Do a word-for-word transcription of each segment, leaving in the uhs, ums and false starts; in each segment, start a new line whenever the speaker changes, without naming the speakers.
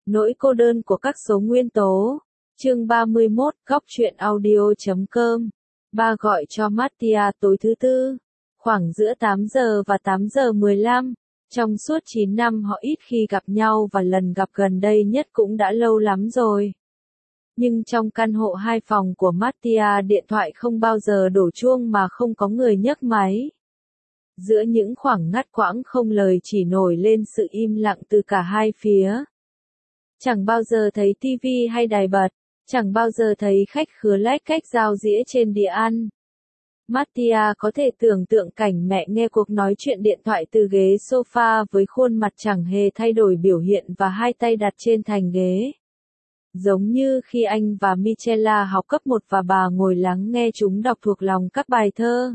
Nỗi cô đơn của các số nguyên tố. Chương ba mươi mốt, góc truyện audio chấm com. Ba gọi cho Mattia tối thứ tư, khoảng giữa tám giờ và tám giờ mười lăm. Trong suốt chín năm họ ít khi gặp nhau và lần gặp gần đây nhất cũng đã lâu lắm rồi. Nhưng trong căn hộ hai phòng của Mattia, điện thoại không bao giờ đổ chuông mà không có người nhấc máy. Giữa những khoảng ngắt quãng không lời chỉ nổi lên sự im lặng từ cả hai phía. Chẳng bao giờ thấy tivi hay đài bật, chẳng bao giờ thấy khách khứa lách cách dao dĩa trên đĩa ăn. Mattia có thể tưởng tượng cảnh mẹ nghe cuộc nói chuyện điện thoại từ ghế sofa với khuôn mặt chẳng hề thay đổi biểu hiện và hai tay đặt trên thành ghế. Giống như khi anh và Michela học cấp một và bà ngồi lắng nghe chúng đọc thuộc lòng các bài thơ.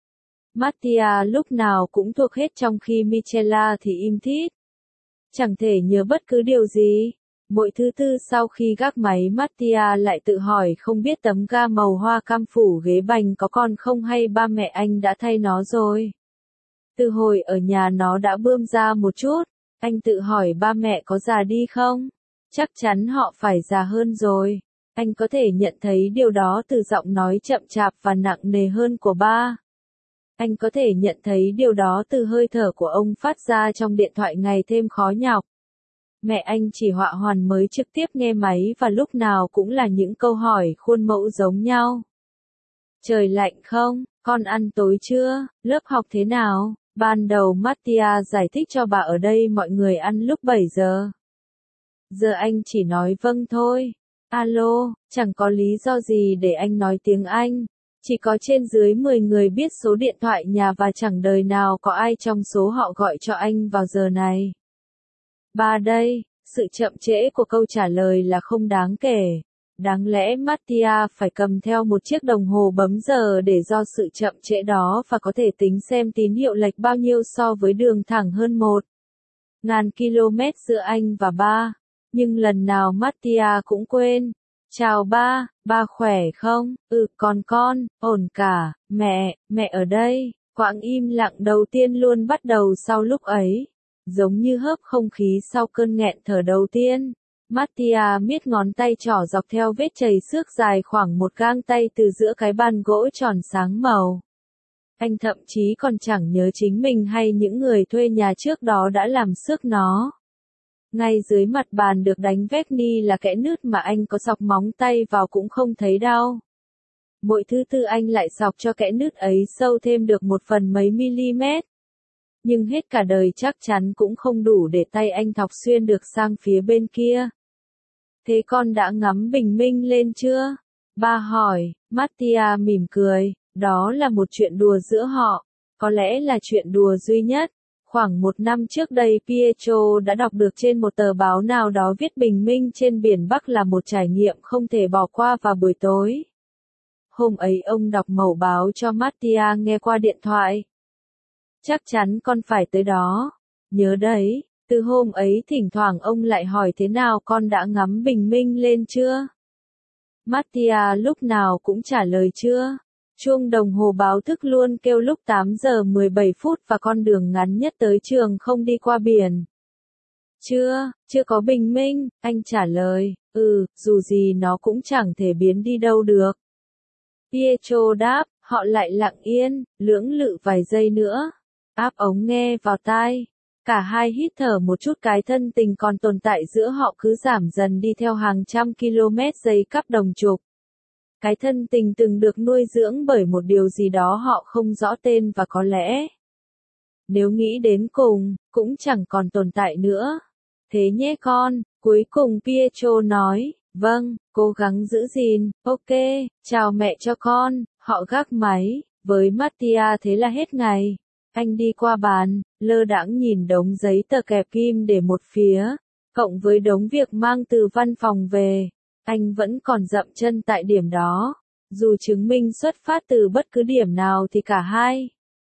Mattia lúc nào cũng thuộc hết trong khi Michela thì im thít. Chẳng thể nhớ bất cứ điều gì. Mỗi thứ tư sau khi gác máy, Mattia lại tự hỏi không biết tấm ga màu hoa cam phủ ghế bành có còn không hay ba mẹ anh đã thay nó rồi. Từ hồi ở nhà nó đã bươm ra một chút, anh tự hỏi ba mẹ có già đi không? Chắc chắn họ phải già hơn rồi. Anh có thể nhận thấy điều đó từ giọng nói chậm chạp và nặng nề hơn của ba. Anh có thể nhận thấy điều đó từ hơi thở của ông phát ra trong điện thoại ngày thêm khó nhọc. Mẹ anh chỉ họa hoàn mới trực tiếp nghe máy và lúc nào cũng là những câu hỏi khuôn mẫu giống nhau. Trời lạnh không? Con ăn tối chưa? Lớp học thế nào? Ban đầu Mattia giải thích cho bà ở đây mọi người ăn lúc bảy giờ. Giờ anh chỉ nói vâng thôi. Alo, chẳng có lý do gì để anh nói tiếng Anh. Chỉ có trên dưới mười người biết số điện thoại nhà và chẳng đời nào có ai trong số họ gọi cho anh vào giờ này. Ba đây, sự chậm trễ của câu trả lời là không đáng kể. Đáng lẽ Mattia phải cầm theo một chiếc đồng hồ bấm giờ để do sự chậm trễ đó và có thể tính xem tín hiệu lệch bao nhiêu so với đường thẳng hơn một ngàn km giữa anh và ba. Nhưng lần nào Mattia cũng quên. Chào ba, ba khỏe không? Ừ, còn con, ổn cả, mẹ, mẹ ở đây. Quãng im lặng đầu tiên luôn bắt đầu sau lúc ấy. Giống như hớp không khí sau cơn nghẹn thở đầu tiên. Mattia miết ngón tay trỏ dọc theo vết chày xước dài khoảng một gang tay từ giữa cái bàn gỗ tròn sáng màu. Anh thậm chí còn chẳng nhớ chính mình hay những người thuê nhà trước đó đã làm xước nó. Ngay dưới mặt bàn được đánh vét ni là kẽ nứt mà anh có xọc móng tay vào cũng không thấy đau. Mỗi thứ tư anh lại xọc cho kẽ nứt ấy sâu thêm được một phần mấy mm. Nhưng hết cả đời chắc chắn cũng không đủ để tay anh thọc xuyên được sang phía bên kia. Thế con đã ngắm bình minh lên chưa? Ba hỏi. Mattia mỉm cười. Đó là một chuyện đùa giữa họ. Có lẽ là chuyện đùa duy nhất. Khoảng một năm trước đây Pietro đã đọc được trên một tờ báo nào đó viết bình minh trên biển Bắc là một trải nghiệm không thể bỏ qua vào buổi tối. Hôm ấy ông đọc mẩu báo cho Mattia nghe qua điện thoại. Chắc chắn con phải tới đó. Nhớ đấy, từ hôm ấy thỉnh thoảng ông lại hỏi thế nào con đã ngắm bình minh lên chưa? Mattia lúc nào cũng trả lời chưa. Chuông đồng hồ báo thức luôn kêu lúc tám giờ mười bảy phút và con đường ngắn nhất tới trường không đi qua biển. Chưa, chưa có bình minh, anh trả lời. Ừ, dù gì nó cũng chẳng thể biến đi đâu được. Pietro đáp, họ lại lặng yên, lưỡng lự vài giây nữa. Áp ống nghe vào tai. Cả hai hít thở một chút, cái thân tình còn tồn tại giữa họ cứ giảm dần đi theo hàng trăm km giây cắp đồng trục. Cái thân tình từng được nuôi dưỡng bởi một điều gì đó họ không rõ tên và có lẽ, nếu nghĩ đến cùng, cũng chẳng còn tồn tại nữa. Thế nhé con, cuối cùng Pietro nói, vâng, cố gắng giữ gìn, ok, chào mẹ cho con, họ gác máy, với Mattia thế là hết ngày. Anh đi qua bàn, lơ đãng nhìn đống giấy tờ kẹp kim để một phía, cộng với đống việc mang từ văn phòng về. Anh vẫn còn dậm chân tại điểm đó. Dù chứng minh xuất phát từ bất cứ điểm nào thì cả hai,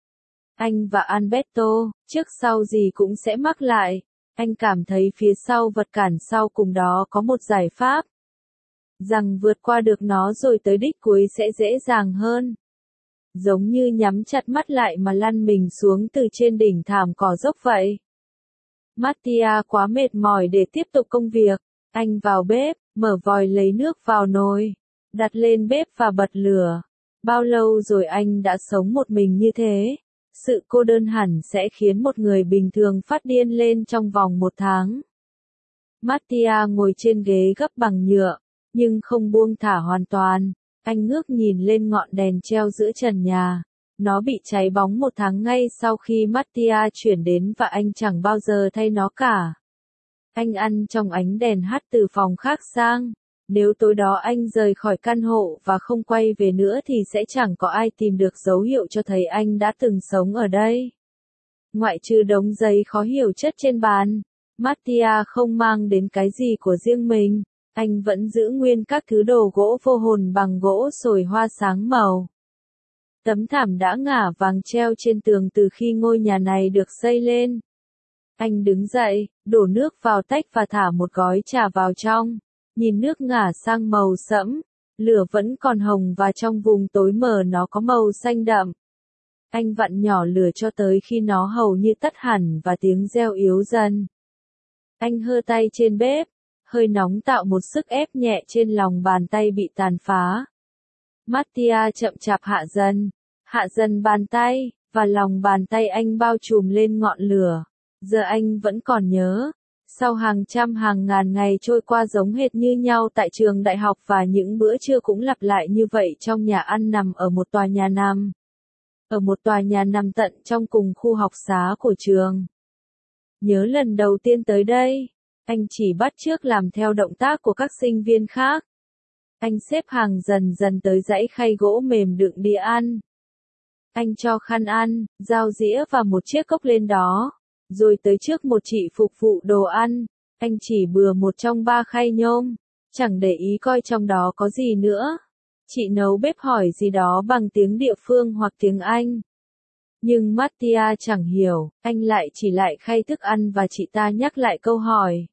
anh và Alberto, trước sau gì cũng sẽ mắc lại. Anh cảm thấy phía sau vật cản sau cùng đó có một giải pháp. Rằng vượt qua được nó rồi tới đích cuối sẽ dễ dàng hơn. Giống như nhắm chặt mắt lại mà lăn mình xuống từ trên đỉnh thảm cỏ dốc vậy. Mattia quá mệt mỏi để tiếp tục công việc. Anh vào bếp, mở vòi lấy nước vào nồi, đặt lên bếp và bật lửa. Bao lâu rồi anh đã sống một mình như thế? Sự cô đơn hẳn sẽ khiến một người bình thường phát điên lên trong vòng một tháng. Mattia ngồi trên ghế gấp bằng nhựa, nhưng không buông thả hoàn toàn. Anh ngước nhìn lên ngọn đèn treo giữa trần nhà. Nó bị cháy bóng một tháng ngay sau khi Mattia chuyển đến và anh chẳng bao giờ thay nó cả. Anh ăn trong ánh đèn hắt từ phòng khác sang. Nếu tối đó anh rời khỏi căn hộ và không quay về nữa thì sẽ chẳng có ai tìm được dấu hiệu cho thấy anh đã từng sống ở đây. Ngoại trừ đống giấy khó hiểu chất trên bàn, Mattia không mang đến cái gì của riêng mình. Anh vẫn giữ nguyên các thứ đồ gỗ vô hồn bằng gỗ sồi hoa sáng màu. Tấm thảm đã ngả vàng treo trên tường từ khi ngôi nhà này được xây lên. Anh đứng dậy, đổ nước vào tách và thả một gói trà vào trong. Nhìn nước ngả sang màu sẫm, lửa vẫn còn hồng và trong vùng tối mờ nó có màu xanh đậm. Anh vặn nhỏ lửa cho tới khi nó hầu như tắt hẳn và tiếng reo yếu dần. Anh hơ tay trên bếp, hơi nóng tạo một sức ép nhẹ trên lòng bàn tay bị tàn phá. Mattia chậm chạp hạ dần, hạ dần bàn tay, và lòng bàn tay anh bao trùm lên ngọn lửa. Giờ anh vẫn còn nhớ. Sau hàng trăm hàng ngàn ngày trôi qua giống hệt như nhau tại trường đại học và những bữa trưa cũng lặp lại như vậy trong nhà ăn nằm ở một tòa nhà nằm. Ở một tòa nhà nằm tận trong cùng khu học xá của trường. Nhớ lần đầu tiên tới đây, anh chỉ bắt chước làm theo động tác của các sinh viên khác. Anh xếp hàng dần dần tới dãy khay gỗ mềm đựng đĩa ăn. Anh cho khăn ăn, dao dĩa và một chiếc cốc lên đó. Rồi tới trước một chị phục vụ đồ ăn, anh chỉ bừa một trong ba khay nhôm, chẳng để ý coi trong đó có gì nữa. Chị nấu bếp hỏi gì đó bằng tiếng địa phương hoặc tiếng Anh. Nhưng Mattia chẳng hiểu, anh lại chỉ lại khay thức ăn và chị ta nhắc lại câu hỏi.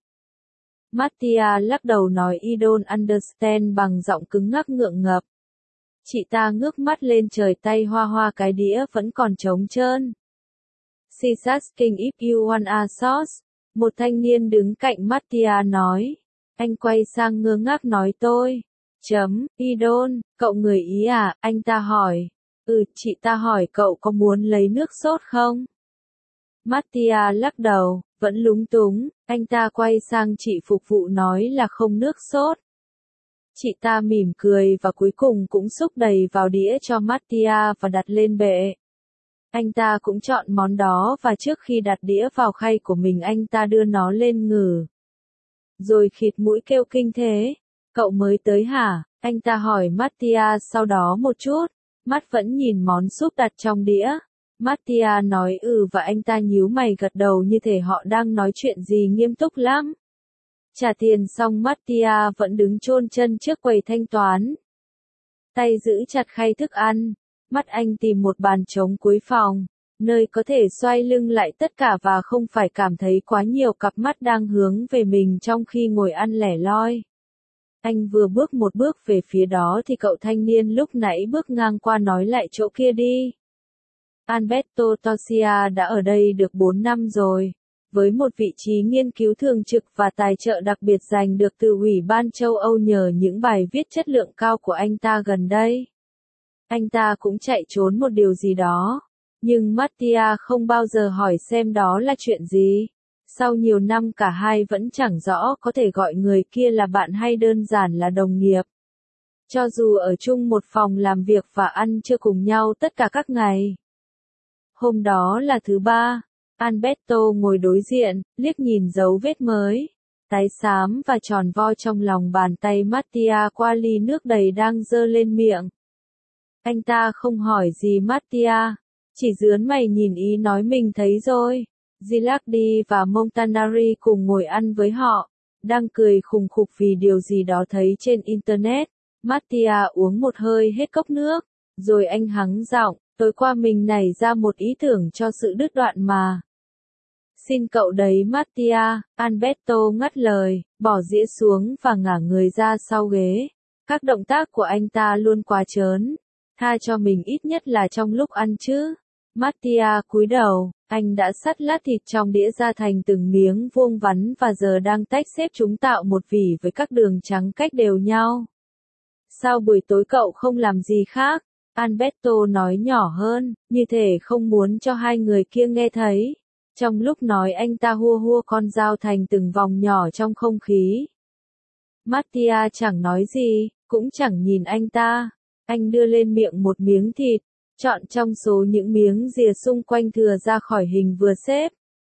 Mattia lắc đầu nói I don't understand bằng giọng cứng ngắc ngượng ngập. Chị ta ngước mắt lên trời tay hoa hoa cái đĩa vẫn còn trống trơn. She's asking if you want a sauce. Một thanh niên đứng cạnh Mattia nói. Anh quay sang ngơ ngác nói tôi. Chấm, I don't, cậu người Ý à, anh ta hỏi. Ừ, chị ta hỏi cậu có muốn lấy nước sốt không? Mattia lắc đầu, vẫn lúng túng, anh ta quay sang chị phục vụ nói là không nước sốt. Chị ta mỉm cười và cuối cùng cũng xúc đầy vào đĩa cho Mattia và đặt lên bệ. Anh ta cũng chọn món đó và trước khi đặt đĩa vào khay của mình anh ta đưa nó lên ngửi. Rồi khịt mũi kêu kinh thế. Cậu mới tới hả? Anh ta hỏi Mattia sau đó một chút. Mắt vẫn nhìn món súp đặt trong đĩa. Mattia nói ừ và anh ta nhíu mày gật đầu như thể họ đang nói chuyện gì nghiêm túc lắm. Trả tiền xong Mattia vẫn đứng chôn chân trước quầy thanh toán. Tay giữ chặt khay thức ăn. Mắt anh tìm một bàn trống cuối phòng, nơi có thể xoay lưng lại tất cả và không phải cảm thấy quá nhiều cặp mắt đang hướng về mình trong khi ngồi ăn lẻ loi. Anh vừa bước một bước về phía đó thì cậu thanh niên lúc nãy bước ngang qua nói lại chỗ kia đi. Alberto Tosia đã ở đây được bốn năm rồi, với một vị trí nghiên cứu thường trực và tài trợ đặc biệt giành được từ Ủy ban châu Âu nhờ những bài viết chất lượng cao của anh ta gần đây. Anh ta cũng chạy trốn một điều gì đó, nhưng Mattia không bao giờ hỏi xem đó là chuyện gì. Sau nhiều năm cả hai vẫn chẳng rõ có thể gọi người kia là bạn hay đơn giản là đồng nghiệp. Cho dù ở chung một phòng làm việc và ăn trưa cùng nhau tất cả các ngày. Hôm đó là thứ ba, Alberto ngồi đối diện, liếc nhìn dấu vết mới, tái xám và tròn vo trong lòng bàn tay Mattia qua ly nước đầy đang dơ lên miệng. Anh ta không hỏi gì Mattia, chỉ dướn mày nhìn ý nói mình thấy rồi. Gilardi và Montanari cùng ngồi ăn với họ, đang cười khùng khục vì điều gì đó thấy trên Internet. Mattia uống một hơi hết cốc nước, rồi anh hắng giọng, tối qua mình nảy ra một ý tưởng cho sự đứt đoạn mà. Xin cậu đấy Mattia, Alberto ngắt lời, bỏ dĩa xuống và ngả người ra sau ghế. Các động tác của anh ta luôn quá trớn. Tha cho mình ít nhất là trong lúc ăn chứ. Mattia cúi đầu, Anh đã cắt lát thịt trong đĩa ra thành từng miếng vuông vắn và giờ đang tách xếp chúng tạo một vỉ với các đường trắng cách đều nhau. Sao buổi tối cậu không làm gì khác? Alberto nói nhỏ hơn, như thể không muốn cho hai người kia nghe thấy. Trong lúc nói anh ta hua hua con dao thành từng vòng nhỏ trong không khí. Mattia chẳng nói gì, cũng chẳng nhìn anh ta. Anh đưa lên miệng một miếng thịt, chọn trong số những miếng rìa xung quanh thừa ra khỏi hình vừa xếp.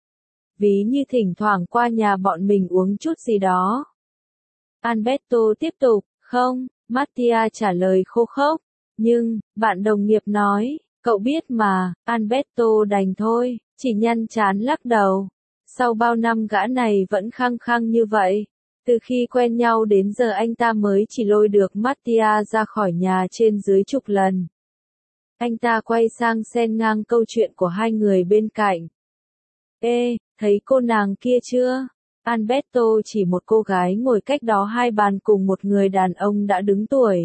Ví như thỉnh thoảng qua nhà bọn mình uống chút gì đó. Alberto tiếp tục, không, Mattia trả lời khô khốc. Nhưng, bạn đồng nghiệp nói, cậu biết mà, Alberto đành thôi, chỉ nhăn chán lắc đầu. Sau bao năm gã này vẫn khăng khăng như vậy. Từ khi quen nhau đến giờ anh ta mới chỉ lôi được Mattia ra khỏi nhà trên dưới chục lần. Anh ta quay sang xen ngang câu chuyện của hai người bên cạnh. Ê, thấy cô nàng kia chưa? Alberto chỉ một cô gái ngồi cách đó hai bàn cùng một người đàn ông đã đứng tuổi.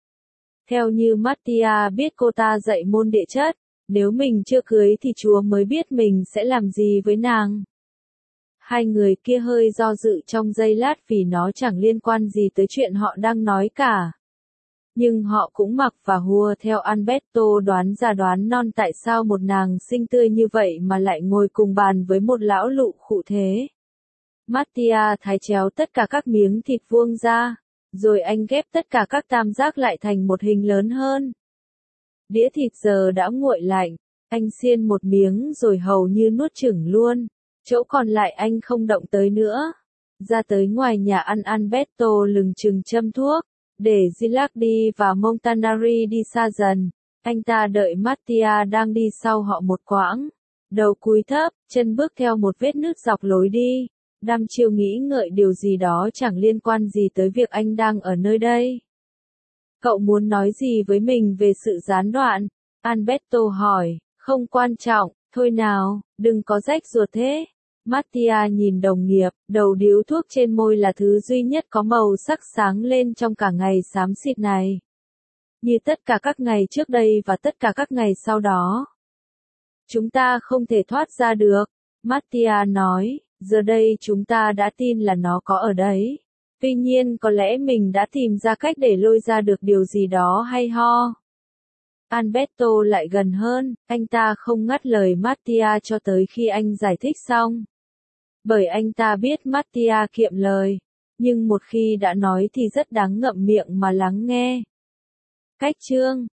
Theo như Mattia biết cô ta dạy môn địa chất, nếu mình chưa cưới thì Chúa mới biết mình sẽ làm gì với nàng. Hai người kia hơi do dự trong giây lát vì nó chẳng liên quan gì tới chuyện họ đang nói cả. Nhưng họ cũng mặc và hùa theo Alberto đoán ra đoán non tại sao một nàng xinh tươi như vậy mà lại ngồi cùng bàn với một lão lụ khụ thế. Mattia thái chéo tất cả các miếng thịt vuông ra, rồi anh ghép tất cả các tam giác lại thành một hình lớn hơn. Đĩa thịt giờ đã nguội lạnh, anh xiên một miếng rồi hầu như nuốt chửng luôn, chỗ còn lại anh không động tới nữa. Ra tới ngoài nhà ăn Alberto lừng chừng châm thuốc, để Gilardi và Montanari đi xa dần. Anh ta đợi Mattia đang đi sau họ một quãng, đầu cúi thấp, chân bước theo một vết nứt dọc lối đi. Đăm chiêu nghĩ ngợi điều gì đó chẳng liên quan gì tới việc anh đang ở nơi đây. Cậu muốn nói gì với mình về sự gián đoạn? Alberto hỏi, không quan trọng, thôi nào, đừng có rách ruột thế. Mattia nhìn đồng nghiệp, đầu điếu thuốc trên môi là thứ duy nhất có màu sắc sáng lên trong cả ngày xám xịt này. Như tất cả các ngày trước đây và tất cả các ngày sau đó. Chúng ta không thể thoát ra được, Mattia nói. Giờ đây chúng ta đã tin là nó có ở đấy. Tuy nhiên có lẽ mình đã tìm ra cách để lôi ra được điều gì đó hay ho. Alberto lại gần hơn, anh ta không ngắt lời Mattia cho tới khi anh giải thích xong. Bởi anh ta biết Mattia kiệm lời, nhưng một khi đã nói thì rất đáng ngậm miệng mà lắng nghe. Cách chương